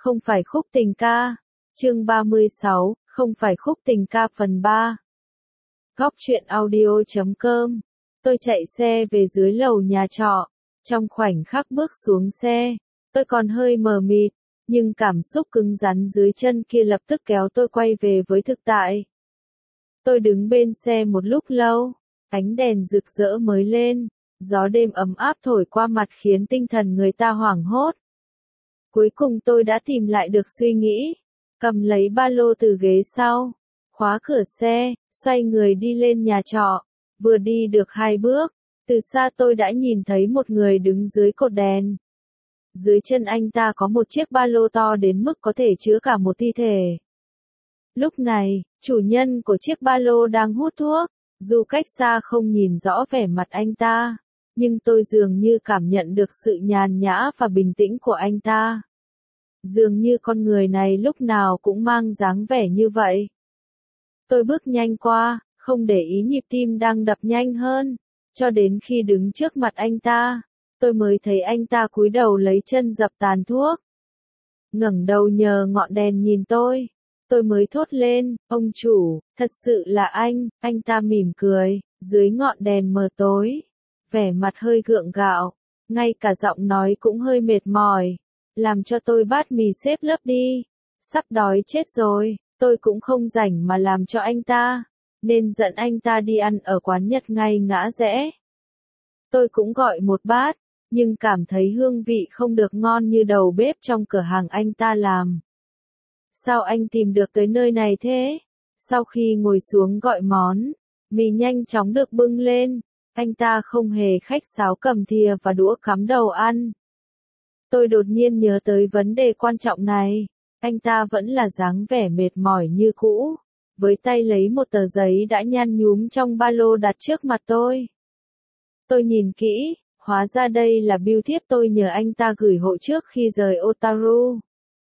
Không phải khúc tình ca. Chương 36, không phải khúc tình ca phần 3. Góc truyện audio.com. Tôi chạy xe về dưới lầu nhà trọ. Trong khoảnh khắc bước xuống xe, tôi còn hơi mờ mịt, nhưng cảm xúc cứng rắn dưới chân kia lập tức kéo tôi quay về với thực tại. Tôi đứng bên xe một lúc lâu, ánh đèn rực rỡ mới lên, gió đêm ấm áp thổi qua mặt khiến tinh thần người ta hoảng hốt. Cuối cùng tôi đã tìm lại được suy nghĩ, cầm lấy ba lô từ ghế sau, khóa cửa xe, xoay người đi lên nhà trọ. Vừa đi được 2 bước, từ xa tôi đã nhìn thấy một người đứng dưới cột đèn. Dưới chân anh ta có một chiếc ba lô to đến mức có thể chứa cả một thi thể. Lúc này, chủ nhân của chiếc ba lô đang hút thuốc, dù cách xa không nhìn rõ vẻ mặt anh ta, nhưng tôi dường như cảm nhận được sự nhàn nhã và bình tĩnh của anh ta. Dường như con người này lúc nào cũng mang dáng vẻ như vậy. Tôi bước nhanh qua, không để ý nhịp tim đang đập nhanh hơn, cho đến khi đứng trước mặt anh ta, tôi mới thấy anh ta cúi đầu lấy chân dập tàn thuốc. Ngẩng đầu nhờ ngọn đèn nhìn tôi mới thốt lên, ông chủ, thật sự là anh ta mỉm cười, dưới ngọn đèn mờ tối, vẻ mặt hơi gượng gạo, ngay cả giọng nói cũng hơi mệt mỏi, làm cho tôi bát mì xếp lớp đi, sắp đói chết rồi, tôi cũng không rảnh mà làm cho anh ta, nên dẫn anh ta đi ăn ở quán Nhật ngay ngã rẽ. Tôi cũng gọi một bát, nhưng cảm thấy hương vị không được ngon như đầu bếp trong cửa hàng anh ta làm. Sao anh tìm được tới nơi này thế? Sau khi ngồi xuống gọi món, mì nhanh chóng được bưng lên, anh ta không hề khách sáo cầm thìa và đũa cắm đầu ăn. Tôi đột nhiên nhớ tới vấn đề quan trọng này, anh ta vẫn là dáng vẻ mệt mỏi như cũ, với tay lấy một tờ giấy đã nhăn nhúm trong ba lô đặt trước mặt tôi. Tôi nhìn kỹ, hóa ra đây là bưu thiếp tôi nhờ anh ta gửi hộ trước khi rời Otaru.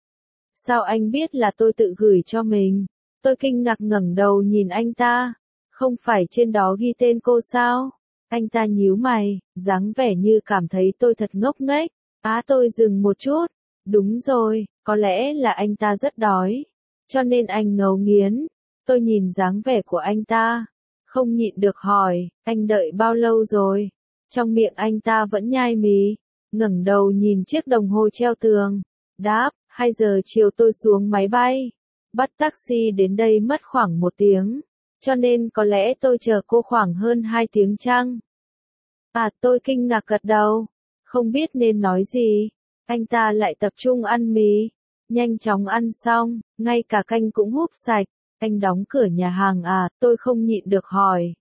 Sao anh biết là tôi tự gửi cho mình? Tôi kinh ngạc ngẩng đầu nhìn anh ta. Không phải trên đó ghi tên cô sao? Anh ta nhíu mày, dáng vẻ như cảm thấy tôi thật ngốc nghếch. Tôi dừng một chút. Đúng rồi, có lẽ là anh ta rất đói. Cho nên anh ngấu nghiến. Tôi nhìn dáng vẻ của anh ta. Không nhịn được hỏi, anh đợi bao lâu rồi? Trong miệng anh ta vẫn nhai mì. Ngẩng đầu nhìn chiếc đồng hồ treo tường. Đáp, 2 giờ chiều tôi xuống máy bay. Bắt taxi đến đây mất khoảng 1 tiếng. Cho nên có lẽ tôi chờ cô khoảng hơn 2 tiếng chăng? Tôi kinh ngạc gật đầu. Không biết nên nói gì. Anh ta lại tập trung ăn mì. Nhanh chóng ăn xong, ngay cả canh cũng húp sạch. Anh đóng cửa nhà hàng tôi không nhịn được hỏi.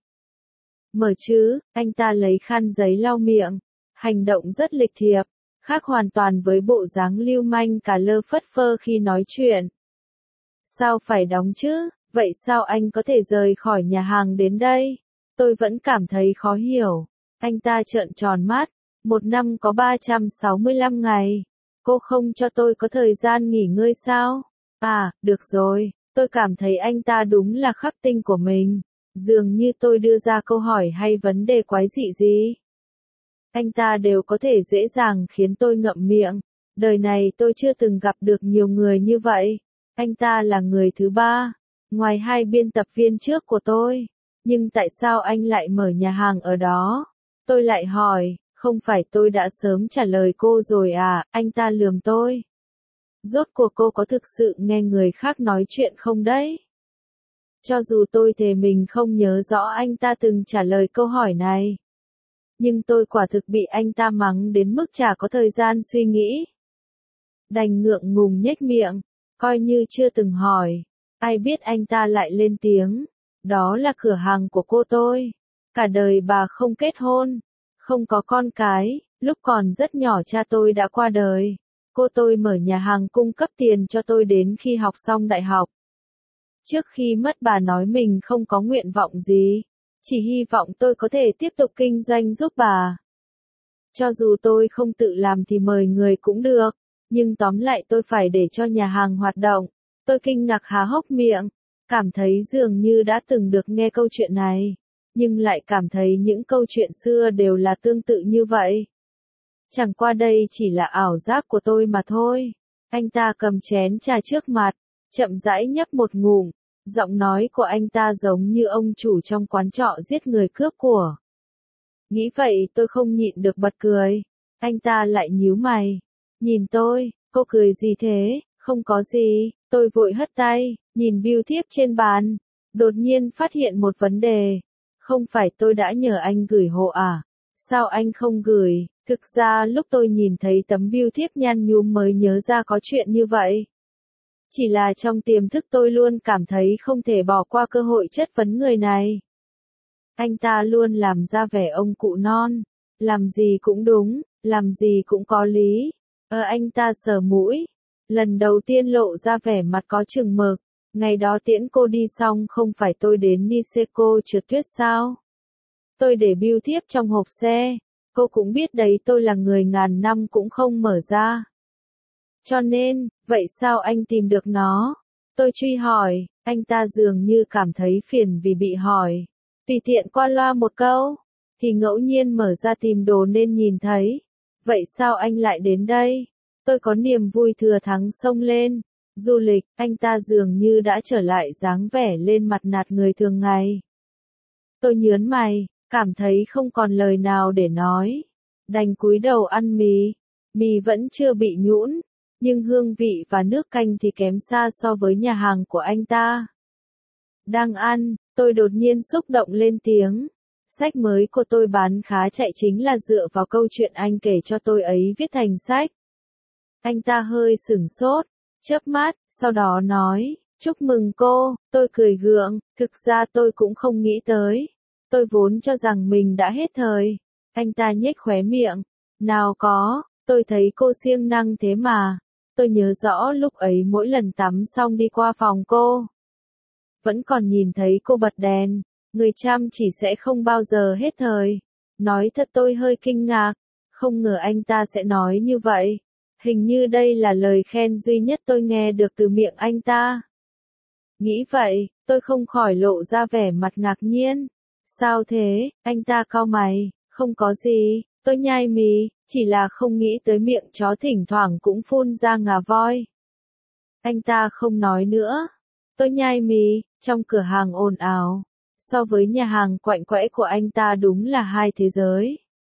Mở chứ, anh ta lấy khăn giấy lau miệng. Hành động rất lịch thiệp. Khác hoàn toàn với bộ dáng lưu manh cả lơ phất phơ khi nói chuyện. Sao phải đóng chứ, vậy sao anh có thể rời khỏi nhà hàng đến đây? Tôi vẫn cảm thấy khó hiểu. Anh ta trợn tròn mắt, 1 năm có 365 ngày. Cô không cho tôi có thời gian nghỉ ngơi sao? Được rồi, tôi cảm thấy anh ta đúng là khắc tinh của mình. Dường như tôi đưa ra câu hỏi hay vấn đề quái dị gì. Anh ta đều có thể dễ dàng khiến tôi ngậm miệng. Đời này tôi chưa từng gặp được nhiều người như vậy. Anh ta là người thứ 3, ngoài 2 biên tập viên trước của tôi. Nhưng tại sao anh lại mở nhà hàng ở đó? Tôi lại hỏi, không phải tôi đã sớm trả lời cô rồi anh ta lườm tôi. Rốt cuộc cô có thực sự nghe người khác nói chuyện không đấy? Cho dù tôi thề mình không nhớ rõ anh ta từng trả lời câu hỏi này. Nhưng tôi quả thực bị anh ta mắng đến mức chả có thời gian suy nghĩ. Đành ngượng ngùng nhếch miệng, coi như chưa từng hỏi. Ai biết anh ta lại lên tiếng. Đó là cửa hàng của cô tôi. Cả đời bà không kết hôn, không có con cái, lúc còn rất nhỏ cha tôi đã qua đời. Cô tôi mở nhà hàng cung cấp tiền cho tôi đến khi học xong đại học. Trước khi mất bà nói mình không có nguyện vọng gì. Chỉ hy vọng tôi có thể tiếp tục kinh doanh giúp bà. Cho dù tôi không tự làm thì mời người cũng được, nhưng tóm lại tôi phải để cho nhà hàng hoạt động. Tôi kinh ngạc há hốc miệng, cảm thấy dường như đã từng được nghe câu chuyện này, nhưng lại cảm thấy những câu chuyện xưa đều là tương tự như vậy. Chẳng qua đây chỉ là ảo giác của tôi mà thôi. Anh ta cầm chén trà trước mặt, chậm rãi nhấp một ngụm, giọng nói của anh ta giống như ông chủ trong quán trọ giết người cướp của. Nghĩ vậy tôi không nhịn được bật cười. Anh ta lại nhíu mày. Nhìn tôi, cô cười gì thế? Không có gì, tôi vội hất tay, nhìn bưu thiếp trên bàn. Đột nhiên phát hiện một vấn đề. Không phải tôi đã nhờ anh gửi hộ à? Sao anh không gửi? Thực ra lúc tôi nhìn thấy tấm bưu thiếp nhăn nhúm mới nhớ ra có chuyện như vậy. Chỉ là trong tiềm thức tôi luôn cảm thấy không thể bỏ qua cơ hội chất vấn người này. Anh ta luôn làm ra vẻ ông cụ non, làm gì cũng đúng, làm gì cũng có lý. Anh ta sờ mũi, lần đầu tiên lộ ra vẻ mặt có chừng mực. Ngày đó tiễn cô đi xong không phải tôi đến Niseko trượt tuyết sao? Tôi để bưu thiếp trong hộp xe, cô cũng biết đấy tôi là người ngàn năm cũng không mở ra. Cho nên, vậy sao anh tìm được nó? Tôi truy hỏi, anh ta dường như cảm thấy phiền vì bị hỏi. Tùy tiện qua loa một câu, thì ngẫu nhiên mở ra tìm đồ nên nhìn thấy. Vậy sao anh lại đến đây? Tôi có niềm vui thừa thắng xông lên. Du lịch, anh ta dường như đã trở lại dáng vẻ lên mặt nạt người thường ngày. Tôi nhớn mày, cảm thấy không còn lời nào để nói. Đành cúi đầu ăn mì. Mì vẫn chưa bị nhũn, nhưng hương vị và nước canh thì kém xa so với nhà hàng của anh ta. Đang ăn, tôi đột nhiên xúc động lên tiếng. Sách mới của tôi bán khá chạy chính là dựa vào câu chuyện anh kể cho tôi ấy viết thành sách. Anh ta hơi sửng sốt, chớp mắt, sau đó nói, chúc mừng cô, tôi cười gượng, thực ra tôi cũng không nghĩ tới. Tôi vốn cho rằng mình đã hết thời. Anh ta nhếch khóe miệng, nào có, tôi thấy cô siêng năng thế mà. Tôi nhớ rõ lúc ấy mỗi lần tắm xong đi qua phòng cô. Vẫn còn nhìn thấy cô bật đèn, người chăm chỉ sẽ không bao giờ hết thời. Nói thật tôi hơi kinh ngạc, không ngờ anh ta sẽ nói như vậy. Hình như đây là lời khen duy nhất tôi nghe được từ miệng anh ta. Nghĩ vậy, tôi không khỏi lộ ra vẻ mặt ngạc nhiên. Sao thế, anh ta cau mày, không có gì, tôi nhai mì, chỉ là không nghĩ tới miệng chó thỉnh thoảng cũng phun ra ngà voi. Anh ta không nói nữa. Tôi nhai mì, trong cửa hàng ồn ào. So với nhà hàng quạnh quẽ của anh ta đúng là hai thế giới.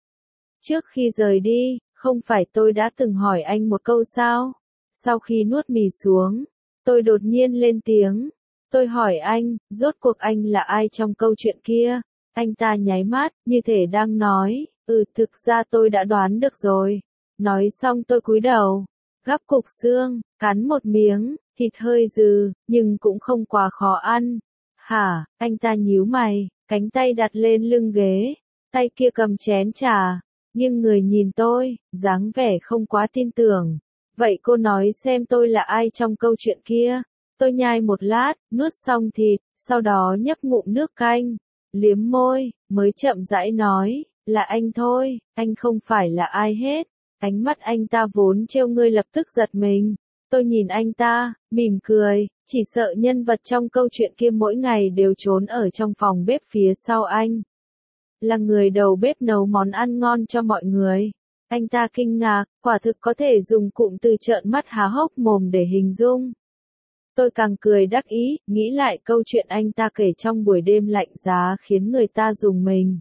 Trước khi rời đi, không phải tôi đã từng hỏi anh một câu sao? Sau khi nuốt mì xuống, tôi đột nhiên lên tiếng. Tôi hỏi anh, rốt cuộc anh là ai trong câu chuyện kia? Anh ta nháy mắt, như thể đang nói, thực ra tôi đã đoán được rồi. Nói xong tôi cúi đầu, gắp cục xương, cắn một miếng, thịt hơi dừ, nhưng cũng không quá khó ăn. Hả, anh ta nhíu mày, cánh tay đặt lên lưng ghế, tay kia cầm chén trà, nghiêng người nhìn tôi, dáng vẻ không quá tin tưởng. Vậy cô nói xem tôi là ai trong câu chuyện kia? Tôi nhai một lát, nuốt xong thịt, sau đó nhấp ngụm nước canh, liếm môi, mới chậm rãi nói, là anh thôi, anh không phải là ai hết. Ánh mắt anh ta vốn trêu ngươi lập tức giật mình. Tôi nhìn anh ta, mỉm cười, chỉ sợ nhân vật trong câu chuyện kia mỗi ngày đều trốn ở trong phòng bếp phía sau anh. Là người đầu bếp nấu món ăn ngon cho mọi người. Anh ta kinh ngạc, quả thực có thể dùng cụm từ trợn mắt há hốc mồm để hình dung. Tôi càng cười đắc ý, nghĩ lại câu chuyện anh ta kể trong buổi đêm lạnh giá khiến người ta rùng mình.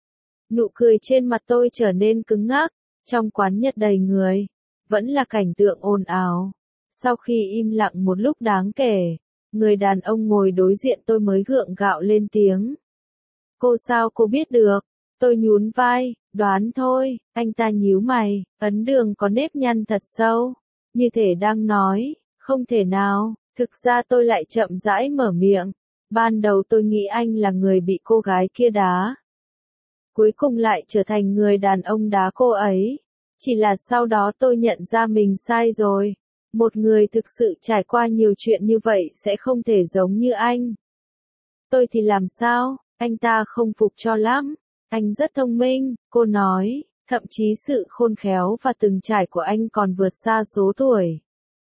Nụ cười trên mặt tôi trở nên cứng ngắc, trong quán Nhật đầy người, vẫn là cảnh tượng ồn ào. Sau khi im lặng một lúc đáng kể, người đàn ông ngồi đối diện tôi mới gượng gạo lên tiếng. Cô sao cô biết được? Tôi nhún vai, đoán thôi. Anh ta nhíu mày, ấn đường có nếp nhăn thật sâu, như thể đang nói, không thể nào. Thực ra tôi lại chậm rãi mở miệng. Ban đầu tôi nghĩ anh là người bị cô gái kia đá. Cuối cùng lại trở thành người đàn ông đá cô ấy. Chỉ là sau đó tôi nhận ra mình sai rồi. Một người thực sự trải qua nhiều chuyện như vậy sẽ không thể giống như anh. Tôi thì làm sao? Anh ta không phục cho lắm. Anh rất thông minh, cô nói, thậm chí sự khôn khéo và từng trải của anh còn vượt xa số tuổi.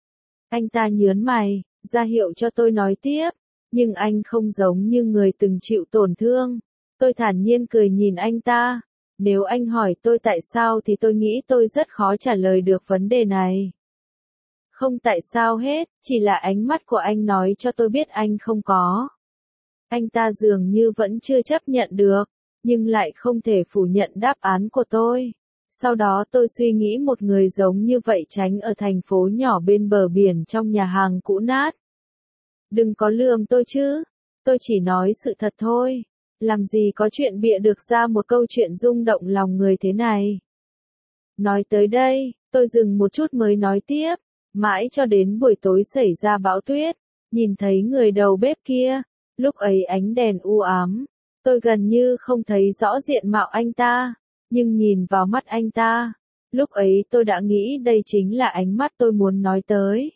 Anh ta nhớn mày, ra hiệu cho tôi nói tiếp, nhưng anh không giống như người từng chịu tổn thương. Tôi thản nhiên cười nhìn anh ta. Nếu anh hỏi tôi tại sao thì tôi nghĩ tôi rất khó trả lời được vấn đề này. Không tại sao hết, chỉ là ánh mắt của anh nói cho tôi biết anh không có. Anh ta dường như vẫn chưa chấp nhận được, nhưng lại không thể phủ nhận đáp án của tôi. Sau đó tôi suy nghĩ một người giống như vậy tránh ở thành phố nhỏ bên bờ biển trong nhà hàng cũ nát. Đừng có lườm tôi chứ, tôi chỉ nói sự thật thôi. Làm gì có chuyện bịa được ra một câu chuyện rung động lòng người thế này. Nói tới đây, tôi dừng một chút mới nói tiếp, mãi cho đến buổi tối xảy ra bão tuyết, nhìn thấy người đầu bếp kia, lúc ấy ánh đèn u ám, tôi gần như không thấy rõ diện mạo anh ta, nhưng nhìn vào mắt anh ta, lúc ấy tôi đã nghĩ đây chính là ánh mắt tôi muốn nói tới.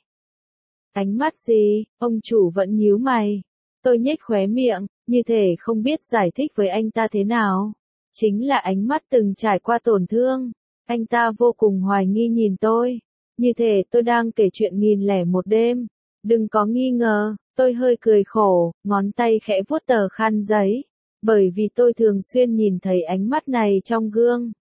Ánh mắt gì? Ông chủ vẫn nhíu mày. Tôi nhếch khóe miệng, như thể không biết giải thích với anh ta thế nào. Chính là ánh mắt từng trải qua tổn thương. Anh ta vô cùng hoài nghi nhìn tôi. Như thể tôi đang kể chuyện 1001 đêm. Đừng có nghi ngờ, tôi hơi cười khổ, ngón tay khẽ vuốt tờ khăn giấy. Bởi vì tôi thường xuyên nhìn thấy ánh mắt này trong gương.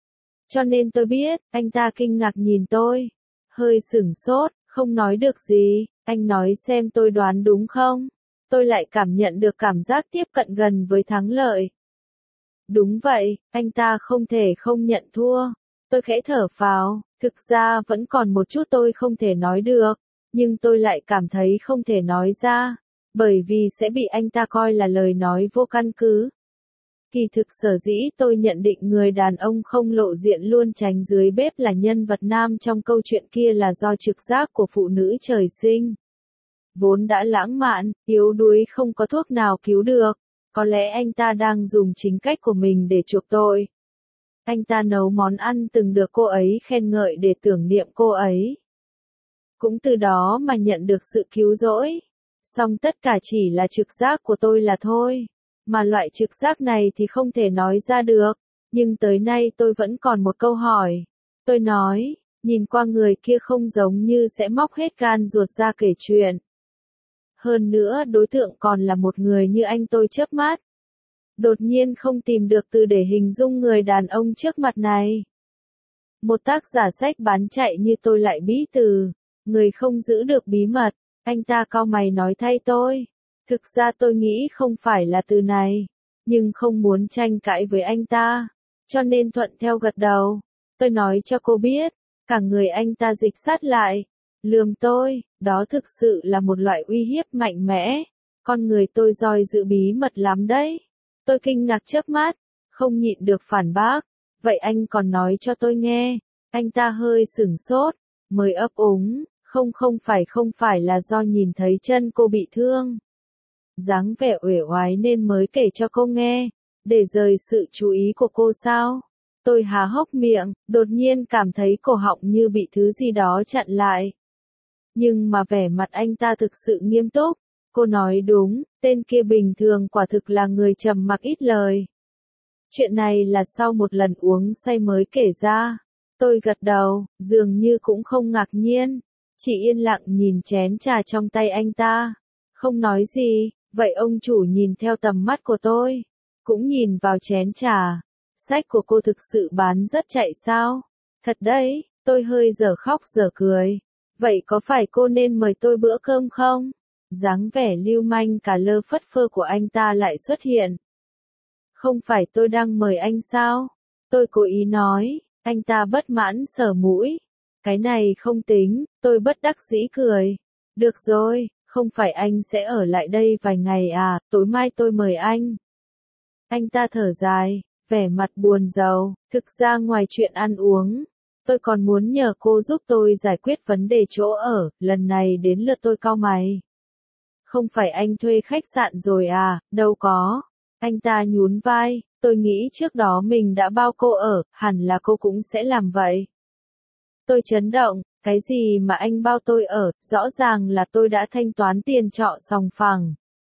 Cho nên tôi biết, anh ta kinh ngạc nhìn tôi. Hơi sửng sốt, không nói được gì, anh nói xem tôi đoán đúng không? Tôi lại cảm nhận được cảm giác tiếp cận gần với thắng lợi. Đúng vậy, anh ta không thể không nhận thua. Tôi khẽ thở phào, thực ra vẫn còn một chút tôi không thể nói được, nhưng tôi lại cảm thấy không thể nói ra, bởi vì sẽ bị anh ta coi là lời nói vô căn cứ. Kỳ thực sở dĩ tôi nhận định người đàn ông không lộ diện luôn tránh dưới bếp là nhân vật nam trong câu chuyện kia là do trực giác của phụ nữ trời sinh. Vốn đã lãng mạn, yếu đuối không có thuốc nào cứu được, có lẽ anh ta đang dùng chính cách của mình để chuộc tội. Anh ta nấu món ăn từng được cô ấy khen ngợi để tưởng niệm cô ấy. Cũng từ đó mà nhận được sự cứu rỗi. Song tất cả chỉ là trực giác của tôi là thôi. Mà loại trực giác này thì không thể nói ra được. Nhưng tới nay tôi vẫn còn một câu hỏi. Tôi nói, nhìn qua người kia không giống như sẽ móc hết gan ruột ra kể chuyện. Hơn nữa đối tượng còn là một người như anh tôi chớp mắt. Đột nhiên không tìm được từ để hình dung người đàn ông trước mặt này. Một tác giả sách bán chạy như tôi lại bí từ. Người không giữ được bí mật. Anh ta cau mày nói thay tôi. Thực ra tôi nghĩ không phải là từ này. Nhưng không muốn tranh cãi với anh ta. Cho nên thuận theo gật đầu. Tôi nói cho cô biết. Cả người anh ta dịch sát lại. Lườm tôi, đó thực sự là một loại uy hiếp mạnh mẽ. Con người tôi giỏi giữ bí mật lắm đấy. Tôi kinh ngạc chớp mắt, không nhịn được phản bác. Vậy anh còn nói cho tôi nghe. Anh ta hơi sửng sốt, mới ấp úng. Không phải là do nhìn thấy chân cô bị thương. Dáng vẻ uể oải nên mới kể cho cô nghe. Để rời sự chú ý của cô sao? Tôi há hốc miệng, đột nhiên cảm thấy cổ họng như bị thứ gì đó chặn lại. Nhưng mà vẻ mặt anh ta thực sự nghiêm túc. Cô nói đúng, tên kia bình thường quả thực là người trầm mặc ít lời. Chuyện này là sau một lần uống say mới kể ra. Tôi gật đầu, dường như cũng không ngạc nhiên. Chỉ yên lặng nhìn chén trà trong tay anh ta. Không nói gì, vậy ông chủ nhìn theo tầm mắt của tôi. Cũng nhìn vào chén trà. Sách của cô thực sự bán rất chạy sao? Thật đấy, tôi hơi dở khóc dở cười. Vậy có phải cô nên mời tôi bữa cơm không? Dáng vẻ lưu manh cả lơ phất phơ của anh ta lại xuất hiện. Không phải tôi đang mời anh sao? Tôi cố ý nói, anh ta bất mãn sờ mũi. Cái này không tính, tôi bất đắc dĩ cười. Được rồi, không phải anh sẽ ở lại đây vài ngày à, tối mai tôi mời anh. Anh ta thở dài, vẻ mặt buồn rầu, thực ra ngoài chuyện ăn uống. Tôi còn muốn nhờ cô giúp tôi giải quyết vấn đề chỗ ở, lần này đến lượt tôi cau mày. Không phải anh thuê khách sạn rồi à, đâu có. Anh ta nhún vai, tôi nghĩ trước đó mình đã bao cô ở, hẳn là cô cũng sẽ làm vậy. Tôi chấn động, cái gì mà anh bao tôi ở, rõ ràng là tôi đã thanh toán tiền trọ sòng phẳng.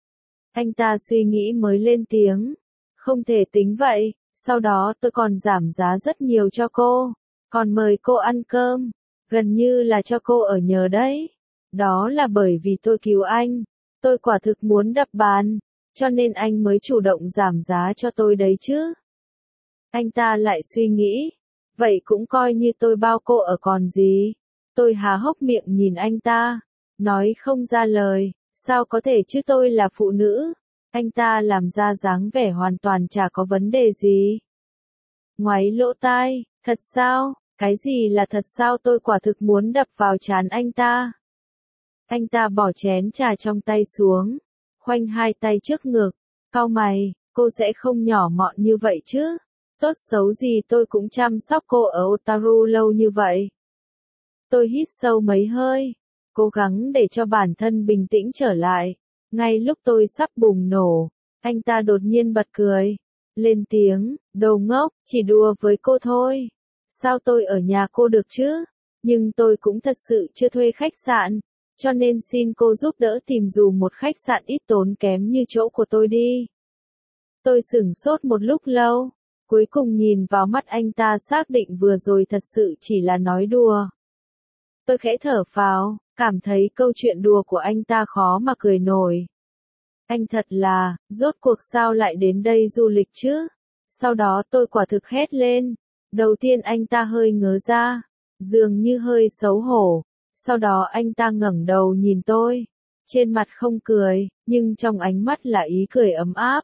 Anh ta suy nghĩ mới lên tiếng. Không thể tính vậy, sau đó tôi còn giảm giá rất nhiều cho cô. Còn mời cô ăn cơm, gần như là cho cô ở nhờ đấy. Đó là bởi vì tôi cứu anh. Tôi quả thực muốn đập bàn, cho nên anh mới chủ động giảm giá cho tôi đấy chứ. Anh ta lại suy nghĩ, vậy cũng coi như tôi bao cô ở còn gì. Tôi há hốc miệng nhìn anh ta, nói không ra lời, sao có thể chứ, tôi là phụ nữ. Anh ta làm ra dáng vẻ hoàn toàn chả có vấn đề gì. Ngoáy lỗ tai, thật sao? Cái gì là thật sao? Tôi quả thực muốn đập vào trán anh ta. Anh ta bỏ chén trà trong tay xuống, khoanh hai tay trước ngực, cau mày, cô sẽ không nhỏ mọn như vậy chứ. Tốt xấu gì tôi cũng chăm sóc cô ở Otaru lâu như vậy. Tôi hít sâu mấy hơi, cố gắng để cho bản thân bình tĩnh trở lại. Ngay lúc tôi sắp bùng nổ, anh ta đột nhiên bật cười, lên tiếng, đồ ngốc, chỉ đùa với cô thôi. Sao tôi ở nhà cô được chứ? Nhưng tôi cũng thật sự chưa thuê khách sạn, cho nên xin cô giúp đỡ tìm dùm một khách sạn ít tốn kém như chỗ của tôi đi. Tôi sửng sốt một lúc lâu, cuối cùng nhìn vào mắt anh ta xác định vừa rồi thật sự chỉ là nói đùa. Tôi khẽ thở phào, cảm thấy câu chuyện đùa của anh ta khó mà cười nổi. Anh thật là, rốt cuộc sao lại đến đây du lịch chứ? Sau đó tôi quả thực hét lên. Đầu tiên anh ta hơi ngớ ra, dường như hơi xấu hổ. Sau đó anh ta ngẩng đầu nhìn tôi. Trên mặt không cười, nhưng trong ánh mắt là ý cười ấm áp.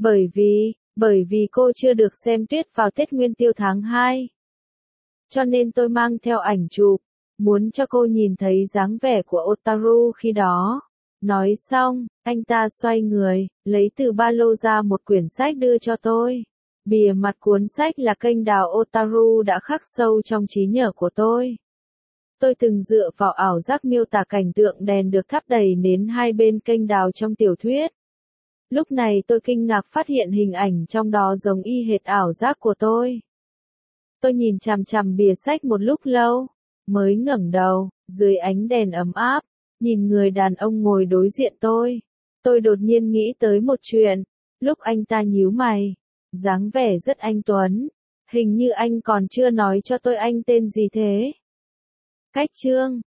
Bởi vì cô chưa được xem tuyết vào Tết Nguyên Tiêu tháng 2. Cho nên tôi mang theo ảnh chụp, muốn cho cô nhìn thấy dáng vẻ của Otaru khi đó. Nói xong, anh ta xoay người, lấy từ ba lô ra một quyển sách đưa cho tôi. Bìa mặt cuốn sách là kênh đào Otaru đã khắc sâu trong trí nhớ của tôi. Tôi từng dựa vào ảo giác miêu tả cảnh tượng đèn được thắp đầy nến hai bên kênh đào trong tiểu thuyết. Lúc này tôi kinh ngạc phát hiện hình ảnh trong đó giống y hệt ảo giác của tôi. Tôi nhìn chằm chằm bìa sách một lúc lâu, mới ngẩng đầu, dưới ánh đèn ấm áp, nhìn người đàn ông ngồi đối diện tôi. Tôi đột nhiên nghĩ tới một chuyện, lúc anh ta nhíu mày, dáng vẻ rất anh tuấn, hình như anh còn chưa nói cho tôi anh tên gì thế. Cách chương